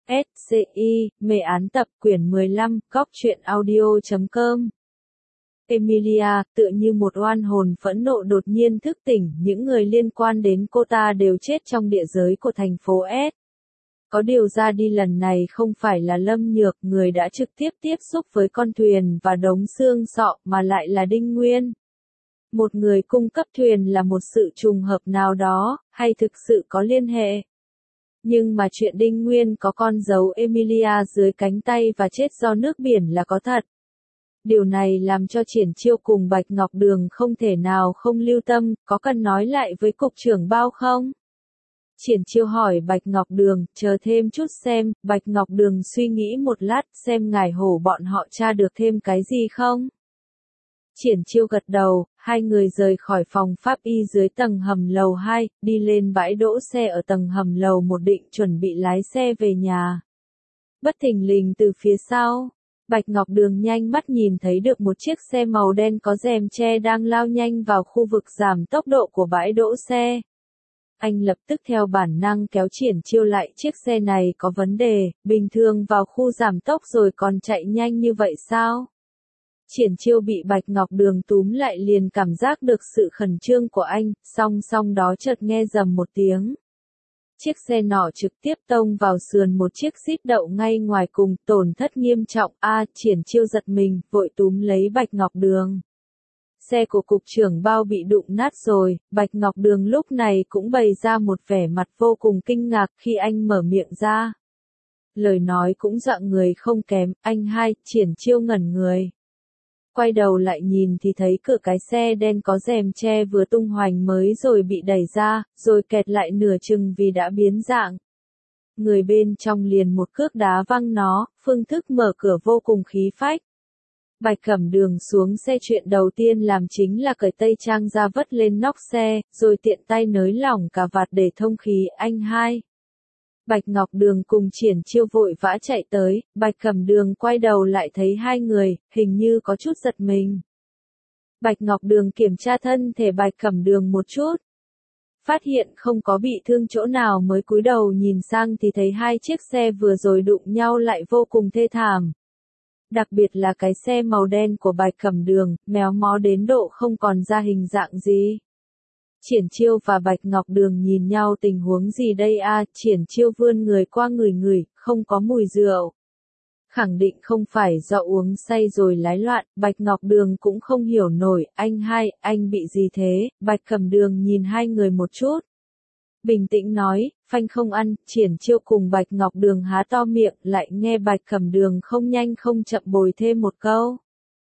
SCI, mê án tập quyển 15, góc truyện audio.com. Emilia, tựa như một oan hồn phẫn nộ đột nhiên thức tỉnh, những người liên quan đến cô ta đều chết trong địa giới của thành phố S. Có điều ra đi lần này không phải là Lâm Nhược, người đã trực tiếp tiếp xúc với con thuyền và đống xương sọ, mà lại là Đinh Nguyên. Một người cung cấp thuyền là một sự trùng hợp nào đó, hay thực sự có liên hệ? Nhưng mà chuyện Đinh Nguyên có con dấu Emilia dưới cánh tay và chết do nước biển là có thật. Điều này làm cho Triển Chiêu cùng Bạch Ngọc Đường không thể nào không lưu tâm, có cần nói lại với cục trưởng Bao không? Triển Chiêu hỏi Bạch Ngọc Đường, chờ thêm chút xem. Bạch Ngọc Đường suy nghĩ một lát, xem ngài hổ bọn họ tra được thêm cái gì không? Triển Chiêu gật đầu, hai người rời khỏi phòng pháp y dưới tầng hầm lầu 2, đi lên bãi đỗ xe ở tầng hầm lầu 1 định chuẩn bị lái xe về nhà. Bất thình lình từ phía sau, Bạch Ngọc Đường nhanh mắt nhìn thấy được một chiếc xe màu đen có rèm che đang lao nhanh vào khu vực giảm tốc độ của bãi đỗ xe. Anh lập tức theo bản năng kéo Triển Chiêu lại, chiếc xe này có vấn đề, bình thường vào khu giảm tốc rồi còn chạy nhanh như vậy sao? Triển Chiêu bị Bạch Ngọc Đường túm lại liền cảm giác được sự khẩn trương của anh, song đó chợt nghe rầm một tiếng. Chiếc xe nọ trực tiếp tông vào sườn một chiếc xít đậu ngay ngoài cùng, tổn thất nghiêm trọng. Triển Chiêu giật mình, vội túm lấy Bạch Ngọc Đường. Xe của cục trưởng Bao bị đụng nát rồi. Bạch Ngọc Đường lúc này cũng bày ra một vẻ mặt vô cùng kinh ngạc khi anh mở miệng ra. Lời nói cũng dọa người không kém. Anh hai, Triển Chiêu ngẩn người. Quay đầu lại nhìn thì thấy cửa cái xe đen có rèm che vừa tung hoành mới rồi bị đẩy ra, rồi kẹt lại nửa chừng vì đã biến dạng. Người bên trong liền một cước đá văng nó, phương thức mở cửa vô cùng khí phách. Bạch Cẩm Đường xuống xe, chuyện đầu tiên làm chính là cởi tây trang ra vất lên nóc xe, rồi tiện tay nới lỏng cà vạt để thông khí. Anh hai. Bạch Ngọc Đường cùng Triển Chiêu vội vã chạy tới, Bạch Cẩm Đường quay đầu lại thấy hai người, hình như có chút giật mình. Bạch Ngọc Đường kiểm tra thân thể Bạch Cẩm Đường một chút. Phát hiện không có bị thương chỗ nào mới cúi đầu nhìn sang thì thấy hai chiếc xe vừa rồi đụng nhau lại vô cùng thê thảm. Đặc biệt là cái xe màu đen của Bạch Cẩm Đường, méo mó đến độ không còn ra hình dạng gì. Triển Chiêu và Bạch Ngọc Đường nhìn nhau, tình huống gì đây a? Triển Chiêu vươn người qua ngửi, không có mùi rượu. Khẳng định không phải do uống say rồi lái loạn. Bạch Ngọc Đường cũng không hiểu nổi, anh hai, anh bị gì thế? Bạch Cẩm Đường nhìn hai người một chút. Bình tĩnh nói, phanh không ăn. Triển Chiêu cùng Bạch Ngọc Đường há to miệng, lại nghe Bạch Cẩm Đường không nhanh không chậm bồi thêm một câu.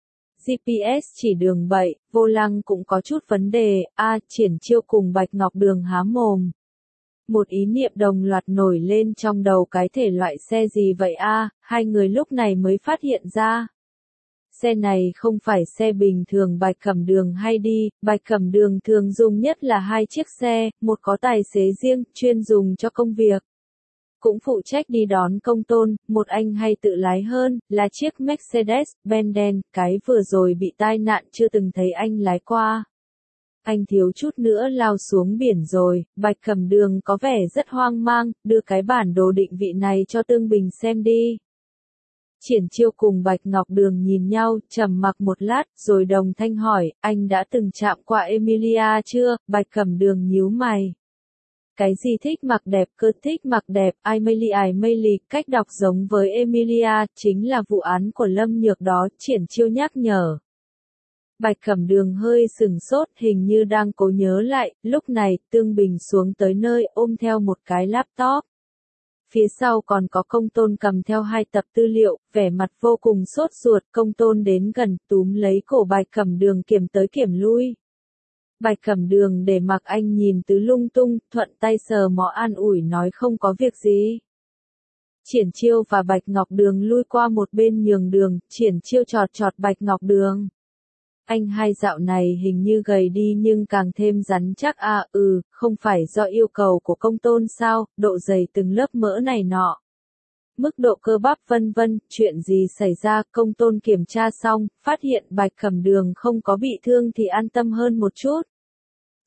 GPS chỉ đường bậy, vô lăng cũng có chút vấn đề. Triển Chiêu cùng Bạch Ngọc Đường há mồm. Một ý niệm đồng loạt nổi lên trong đầu, cái thể loại xe gì vậy hai người lúc này mới phát hiện ra. Xe này không phải xe bình thường Bạch Cẩm Đường hay đi. Bạch Cẩm Đường thường dùng nhất là hai chiếc xe, một có tài xế riêng, chuyên dùng cho công việc. Cũng phụ trách đi đón công tôn, một anh hay tự lái hơn, là chiếc Mercedes-Benz đen, cái vừa rồi bị tai nạn chưa từng thấy anh lái qua. Anh thiếu chút nữa lao xuống biển rồi. Bạch Cẩm Đường có vẻ rất hoang mang, đưa cái bản đồ định vị này cho Tương Bình xem đi. Triển Chiêu cùng Bạch Ngọc Đường nhìn nhau, trầm mặc một lát, rồi đồng thanh hỏi, anh đã từng chạm qua Emilia chưa? Bạch Cẩm Đường nhíu mày. Cái gì thích mặc đẹp cơ? Thích mặc đẹp, Emilia, cách đọc giống với Emilia, chính là vụ án của Lâm Nhược đó. Triển Chiêu nhắc nhở. Bạch Cẩm Đường hơi sừng sốt, hình như đang cố nhớ lại. Lúc này, Tương Bình xuống tới nơi, ôm theo một cái laptop. Phía sau còn có công tôn cầm theo 2 tập tư liệu, vẻ mặt vô cùng sốt ruột. Công tôn đến gần, túm lấy cổ Bạch Cẩm Đường kiểm tới kiểm lui. Bạch Cẩm Đường để mặc anh nhìn tứ lung tung, thuận tay sờ mó an ủi nói không có việc gì. Triển Chiêu và Bạch Ngọc Đường lui qua một bên nhường đường. Triển Chiêu chọt Bạch Ngọc Đường. Anh hai dạo này hình như gầy đi nhưng càng thêm rắn chắc. Không phải do yêu cầu của công tôn sao? Độ dày từng lớp mỡ này nọ, mức độ cơ bắp vân vân. Chuyện gì xảy ra? Công tôn kiểm tra xong, phát hiện Bạch Cẩm Đường không có bị thương thì an tâm hơn một chút.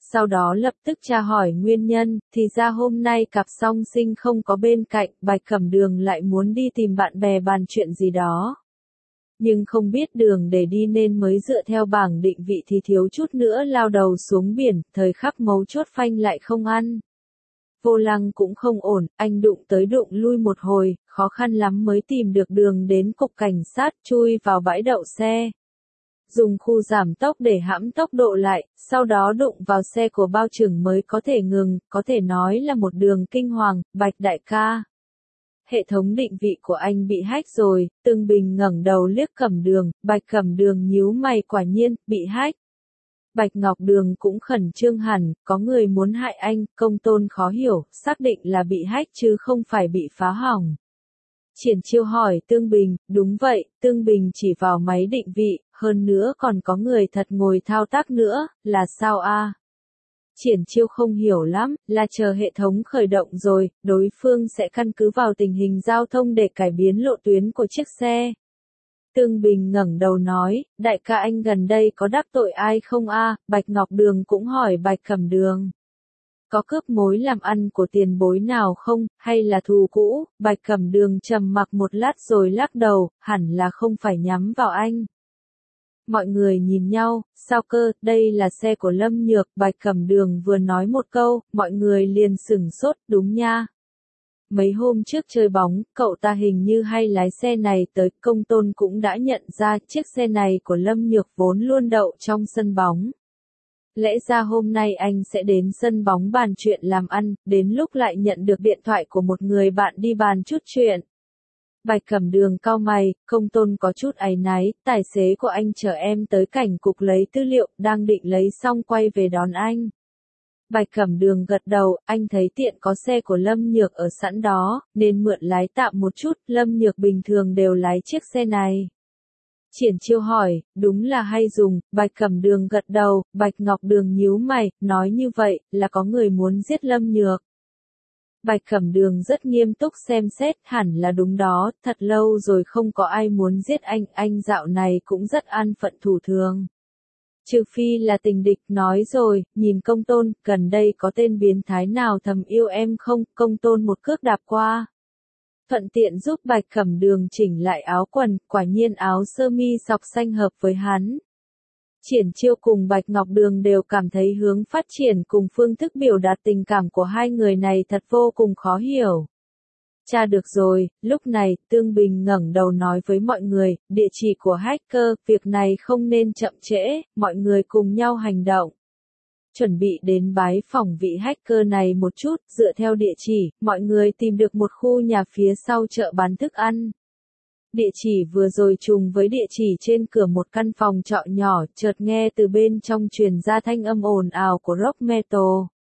sau đó lập tức tra hỏi nguyên nhân, thì ra hôm nay cặp song sinh không có bên cạnh, Bạch Cẩm Đường lại muốn đi tìm bạn bè bàn chuyện gì đó. Nhưng không biết đường để đi nên mới dựa theo bảng định vị thì thiếu chút nữa lao đầu xuống biển, thời khắc mấu chốt phanh lại không ăn. Vô lăng cũng không ổn, anh đụng tới đụng lui một hồi, khó khăn lắm mới tìm được đường đến cục cảnh sát, chui vào bãi đậu xe. Dùng khu giảm tốc để hãm tốc độ lại, sau đó đụng vào xe của bao trưởng mới có thể ngừng, có thể nói là một đường kinh hoàng. Bạch đại ca. Hệ thống định vị của anh bị hack rồi, Tương Bình ngẩng đầu liếc Cẩm Đường, Bạch Cẩm Đường nhíu mày, quả nhiên, bị hack. Bạch Ngọc Đường cũng khẩn trương hẳn, có người muốn hại anh, Công Tôn khó hiểu, xác định là bị hack chứ không phải bị phá hỏng. Triển Chiêu hỏi Tương Bình, đúng vậy, Tương Bình chỉ vào máy định vị, hơn nữa còn có người thật ngồi thao tác nữa, là sao a? Triển Chiêu không hiểu lắm, là chờ hệ thống khởi động rồi, đối phương sẽ căn cứ vào tình hình giao thông để cải biến lộ tuyến của chiếc xe. Tương Bình ngẩng đầu nói, đại ca anh gần đây có đắc tội ai không a? Bạch Ngọc Đường cũng hỏi Bạch Cẩm Đường. Có cướp mối làm ăn của tiền bối nào không, hay là thù cũ? Bạch Cẩm Đường trầm mặc một lát rồi lắc đầu, hẳn là không phải nhắm vào anh. Mọi người nhìn nhau, sao cơ, đây là xe của Lâm Nhược, Bạch Cẩm Đường vừa nói một câu, mọi người liền sửng sốt, đúng nha. Mấy hôm trước chơi bóng, cậu ta hình như hay lái xe này tới, Công Tôn cũng đã nhận ra chiếc xe này của Lâm Nhược vốn luôn đậu trong sân bóng. Lẽ ra hôm nay anh sẽ đến sân bóng bàn chuyện làm ăn, đến lúc lại nhận được điện thoại của một người bạn đi bàn chút chuyện. Bạch Cẩm Đường cau mày, Công Tôn có chút áy náy, tài xế của anh chở em tới cảnh cục lấy tư liệu, đang định lấy xong quay về đón anh. Bạch Cẩm Đường gật đầu, anh thấy tiện có xe của Lâm Nhược ở sẵn đó, nên mượn lái tạm một chút, Lâm Nhược bình thường đều lái chiếc xe này. Triển Chiêu hỏi, đúng là hay dùng, Bạch Cẩm Đường gật đầu, Bạch Ngọc Đường nhíu mày, nói như vậy, là có người muốn giết Lâm Nhược. Bạch Cẩm Đường rất nghiêm túc xem xét, hẳn là đúng đó, thật lâu rồi không có ai muốn giết anh dạo này cũng rất an phận thủ thường. Trừ phi là tình địch, nói rồi, nhìn Công Tôn, gần đây có tên biến thái nào thầm yêu em không, Công Tôn một cước đạp qua. Thuận tiện giúp Bạch Cẩm Đường chỉnh lại áo quần, quả nhiên áo sơ mi sọc xanh hợp với hắn. Triển Chiêu cùng Bạch Ngọc Đường đều cảm thấy hướng phát triển cùng phương thức biểu đạt tình cảm của hai người này thật vô cùng khó hiểu. Tra được rồi, lúc này, Tương Bình ngẩng đầu nói với mọi người, địa chỉ của hacker, việc này không nên chậm trễ, mọi người cùng nhau hành động. Chuẩn bị đến bái phỏng vị hacker này một chút, dựa theo địa chỉ, mọi người tìm được một khu nhà phía sau chợ bán thức ăn. Địa chỉ vừa rồi trùng với địa chỉ trên cửa một căn phòng trọ nhỏ, chợt nghe từ bên trong truyền ra thanh âm ồn ào của rock metal.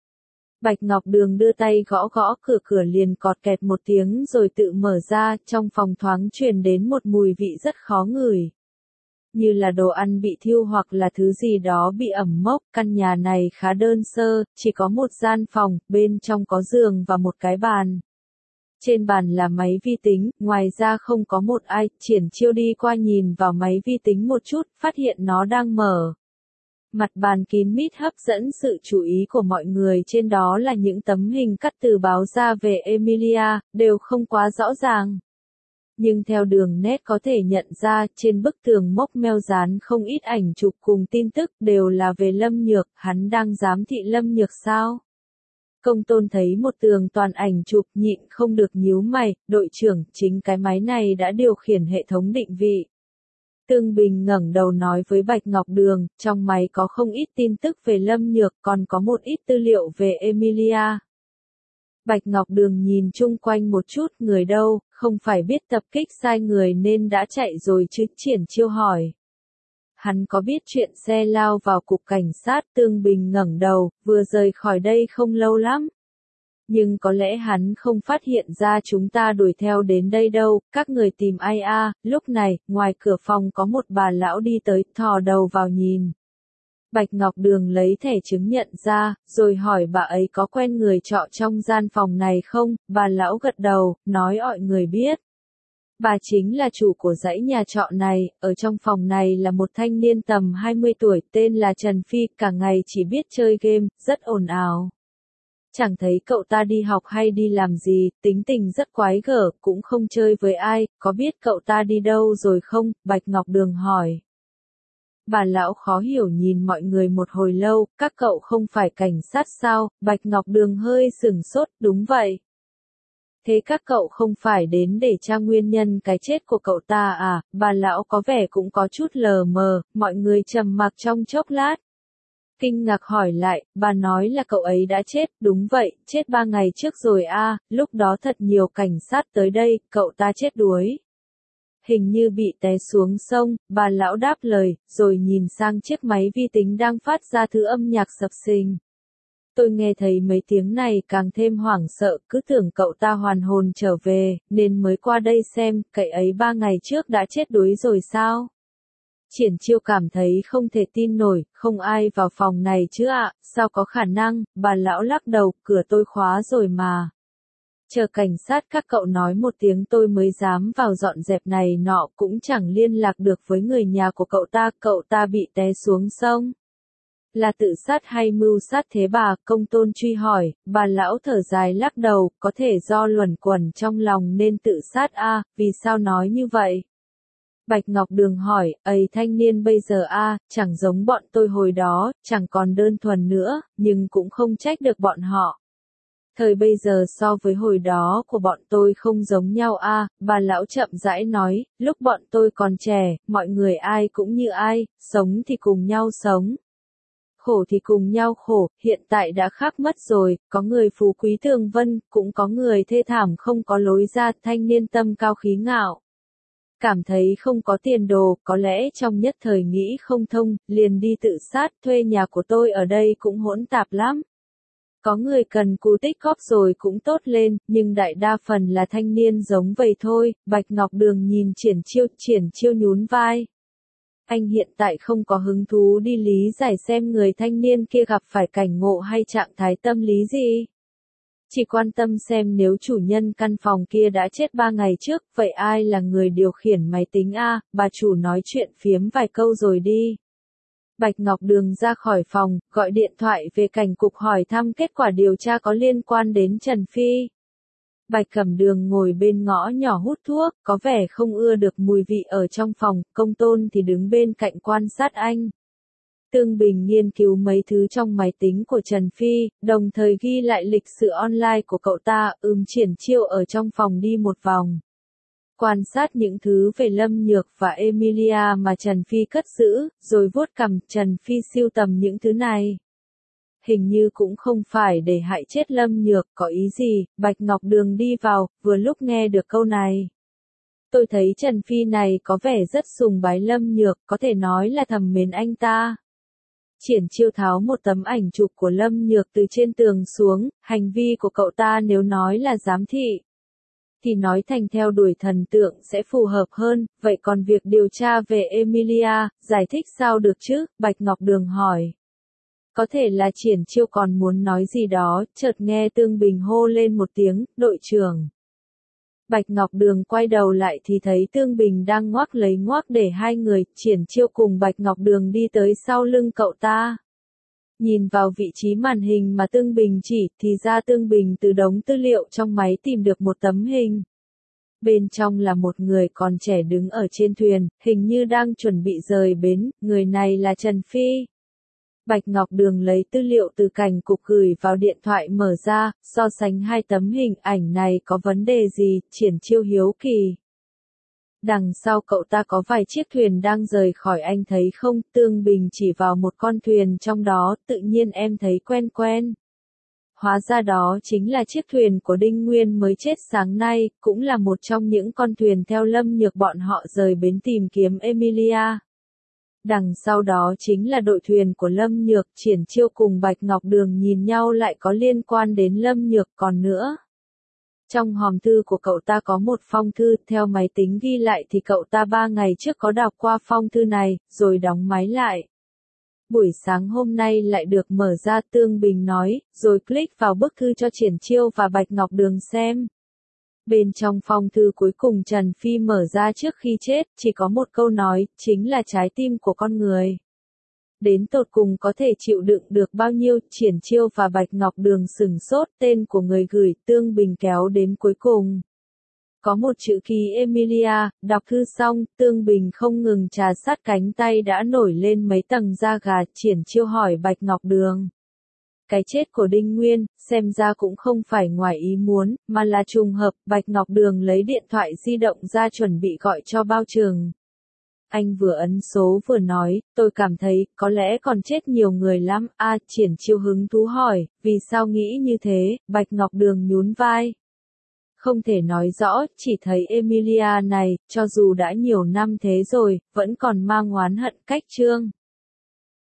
Bạch Ngọc Đường đưa tay gõ gõ cửa liền cọt kẹt một tiếng rồi tự mở ra, trong phòng thoáng truyền đến một mùi vị rất khó ngửi. Như là đồ ăn bị thiêu hoặc là thứ gì đó bị ẩm mốc, căn nhà này khá đơn sơ, chỉ có một gian phòng, bên trong có giường và một cái bàn. Trên bàn là máy vi tính, ngoài ra không có một ai, Triển Chiêu đi qua nhìn vào máy vi tính một chút, phát hiện nó đang mở. Mặt bàn kín mít hấp dẫn sự chú ý của mọi người, trên đó là những tấm hình cắt từ báo ra về Emilia, đều không quá rõ ràng. Nhưng theo đường nét có thể nhận ra, trên bức tường mốc meo dán không ít ảnh chụp cùng tin tức, đều là về Lâm Nhược, hắn đang giám thị Lâm Nhược sao? Công Tôn thấy một tường toàn ảnh chụp, nhịn không được nhíu mày, đội trưởng, chính cái máy này đã điều khiển hệ thống định vị. Tương Bình ngẩng đầu nói với Bạch Ngọc Đường, trong máy có không ít tin tức về Lâm Nhược, còn có một ít tư liệu về Emilia. Bạch Ngọc Đường nhìn chung quanh một chút, người đâu, không phải biết tập kích sai người nên đã chạy rồi chứ, Triển Chiêu hỏi. Hắn có biết chuyện xe lao vào cục cảnh sát, Tương Bình ngẩng đầu, vừa rời khỏi đây không lâu lắm. Nhưng có lẽ hắn không phát hiện ra chúng ta đuổi theo đến đây đâu, các người tìm ai a? Lúc này, ngoài cửa phòng có một bà lão đi tới, thò đầu vào nhìn. Bạch Ngọc Đường lấy thẻ chứng nhận ra, rồi hỏi bà ấy có quen người trọ trong gian phòng này không, bà lão gật đầu, nói mọi người biết. Bà chính là chủ của dãy nhà trọ này, ở trong phòng này là một thanh niên tầm 20 tuổi tên là Trần Phi, cả ngày chỉ biết chơi game, rất ồn ào. Chẳng thấy cậu ta đi học hay đi làm gì, tính tình rất quái gở, cũng không chơi với ai, có biết cậu ta đi đâu rồi không? Bạch Ngọc Đường hỏi. Bà lão khó hiểu nhìn mọi người một hồi lâu, các cậu không phải cảnh sát sao? Bạch Ngọc Đường hơi sửng sốt, đúng vậy. Thế các cậu không phải đến để tra nguyên nhân cái chết của cậu ta à? Bà lão có vẻ cũng có chút lờ mờ, mọi người trầm mặc trong chốc lát. Kinh ngạc hỏi lại, bà nói là cậu ấy đã chết, đúng vậy, chết 3 ngày trước rồi a, lúc đó thật nhiều cảnh sát tới đây, cậu ta chết đuối. Hình như bị té xuống sông, bà lão đáp lời, rồi nhìn sang chiếc máy vi tính đang phát ra thứ âm nhạc sập sình. Tôi nghe thấy mấy tiếng này càng thêm hoảng sợ, cứ tưởng cậu ta hoàn hồn trở về, nên mới qua đây xem, cậu ấy 3 ngày trước đã chết đuối rồi sao? Triển Chiêu cảm thấy không thể tin nổi, không ai vào phòng này chứ ạ, sao có khả năng, bà lão lắc đầu, cửa tôi khóa rồi mà. Chờ cảnh sát các cậu nói một tiếng tôi mới dám vào dọn dẹp này nọ, cũng chẳng liên lạc được với người nhà của cậu ta bị té xuống sông. Là tự sát hay mưu sát thế bà? Công tôn truy hỏi, bà lão thở dài lắc đầu, có thể do luẩn quẩn trong lòng nên tự sát a, vì sao nói như vậy? Bạch Ngọc Đường hỏi, ấy thanh niên bây giờ a, chẳng giống bọn tôi hồi đó, chẳng còn đơn thuần nữa, nhưng cũng không trách được bọn họ. Thời bây giờ so với hồi đó của bọn tôi không giống nhau a, bà lão chậm rãi nói, lúc bọn tôi còn trẻ, mọi người ai cũng như ai, sống thì cùng nhau sống. Khổ thì cùng nhau khổ, hiện tại đã khác mất rồi, có người phú quý tường vân, cũng có người thê thảm không có lối ra, thanh niên tâm cao khí ngạo. Cảm thấy không có tiền đồ, có lẽ trong nhất thời nghĩ không thông, liền đi tự sát, thuê nhà của tôi ở đây cũng hỗn tạp lắm. Có người cần cù tích góp rồi cũng tốt lên, nhưng đại đa phần là thanh niên giống vậy thôi. Bạch Ngọc Đường nhìn Triển Chiêu nhún vai. Anh hiện tại không có hứng thú đi lý giải xem người thanh niên kia gặp phải cảnh ngộ hay trạng thái tâm lý gì. Chỉ quan tâm xem nếu chủ nhân căn phòng kia đã chết 3 ngày trước, vậy ai là người điều khiển máy tính a? Bà chủ nói chuyện phiếm vài câu rồi đi. Bạch Ngọc Đường ra khỏi phòng, gọi điện thoại về cảnh cục hỏi thăm kết quả điều tra có liên quan đến Trần Phi. Bạch Cẩm Đường ngồi bên ngõ nhỏ hút thuốc, có vẻ không ưa được mùi vị ở trong phòng, Công Tôn thì đứng bên cạnh quan sát anh. Tương Bình nghiên cứu mấy thứ trong máy tính của Trần Phi, đồng thời ghi lại lịch sử online của cậu ta, Triển Chiêu ở trong phòng đi một vòng. Quan sát những thứ về Lâm Nhược và Emilia mà Trần Phi cất giữ, rồi vuốt cằm, Trần Phi sưu tầm những thứ này. Hình như cũng không phải để hại chết Lâm Nhược, có ý gì? Bạch Ngọc Đường đi vào, vừa lúc nghe được câu này. Tôi thấy Trần Phi này có vẻ rất sùng bái Lâm Nhược, có thể nói là thầm mến anh ta. Triển Chiêu tháo một tấm ảnh chụp của Lâm Nhược từ trên tường xuống, hành vi của cậu ta nếu nói là giám thị, thì nói thành theo đuổi thần tượng sẽ phù hợp hơn, vậy còn việc điều tra về Emilia, giải thích sao được chứ? Bạch Ngọc Đường hỏi. Có thể là Triển Chiêu còn muốn nói gì đó, chợt nghe Tương Bình hô lên một tiếng, đội trưởng. Bạch Ngọc Đường quay đầu lại thì thấy Tương Bình đang ngoắc lấy ngoắc để hai người, Triển Chiêu cùng Bạch Ngọc Đường đi tới sau lưng cậu ta. Nhìn vào vị trí màn hình mà Tương Bình chỉ, thì ra Tương Bình từ đống tư liệu trong máy tìm được một tấm hình. Bên trong là một người còn trẻ đứng ở trên thuyền, hình như đang chuẩn bị rời bến, người này là Trần Phi. Bạch Ngọc Đường lấy tư liệu từ cảnh cục gửi vào điện thoại mở ra, so sánh hai tấm hình ảnh này có vấn đề gì, Triển Chiêu hiếu kỳ. Đằng sau cậu ta có vài chiếc thuyền đang rời khỏi anh thấy không? Tương Bình chỉ vào một con thuyền trong đó, tự nhiên em thấy quen quen. Hóa ra đó chính là chiếc thuyền của Đinh Nguyên mới chết sáng nay, cũng là một trong những con thuyền theo Lâm Nhược bọn họ rời bến tìm kiếm Emilia. Đằng sau đó chính là đội thuyền của Lâm Nhược, Triển Chiêu cùng Bạch Ngọc Đường nhìn nhau lại có liên quan đến Lâm Nhược còn nữa. Trong hòm thư của cậu ta có một phong thư, theo máy tính ghi lại thì cậu ta 3 ngày trước có đọc qua phong thư này, rồi đóng máy lại. Buổi sáng hôm nay lại được mở ra, Tương Bình nói, rồi click vào bức thư cho Triển Chiêu và Bạch Ngọc Đường xem. Bên trong phong thư cuối cùng Trần Phi mở ra trước khi chết, chỉ có một câu nói, chính là trái tim của con người. Đến tột cùng có thể chịu đựng được bao nhiêu, Triển Chiêu và Bạch Ngọc Đường sửng sốt, tên của người gửi, Tương Bình kéo đến cuối cùng. Có một chữ ký Emilia, đọc thư xong, Tương Bình không ngừng trà sát cánh tay đã nổi lên mấy tầng da gà, Triển Chiêu hỏi Bạch Ngọc Đường. Cái chết của Đinh Nguyên, xem ra cũng không phải ngoài ý muốn, mà là trùng hợp, Bạch Ngọc Đường lấy điện thoại di động ra chuẩn bị gọi cho Bao Trừng. Anh vừa ấn số vừa nói, tôi cảm thấy, có lẽ còn chết nhiều người lắm, Triển Chiêu hứng thú hỏi, vì sao nghĩ như thế, Bạch Ngọc Đường nhún vai. Không thể nói rõ, chỉ thấy Emilia này, cho dù đã nhiều năm thế rồi, vẫn còn mang oán hận cách Trương.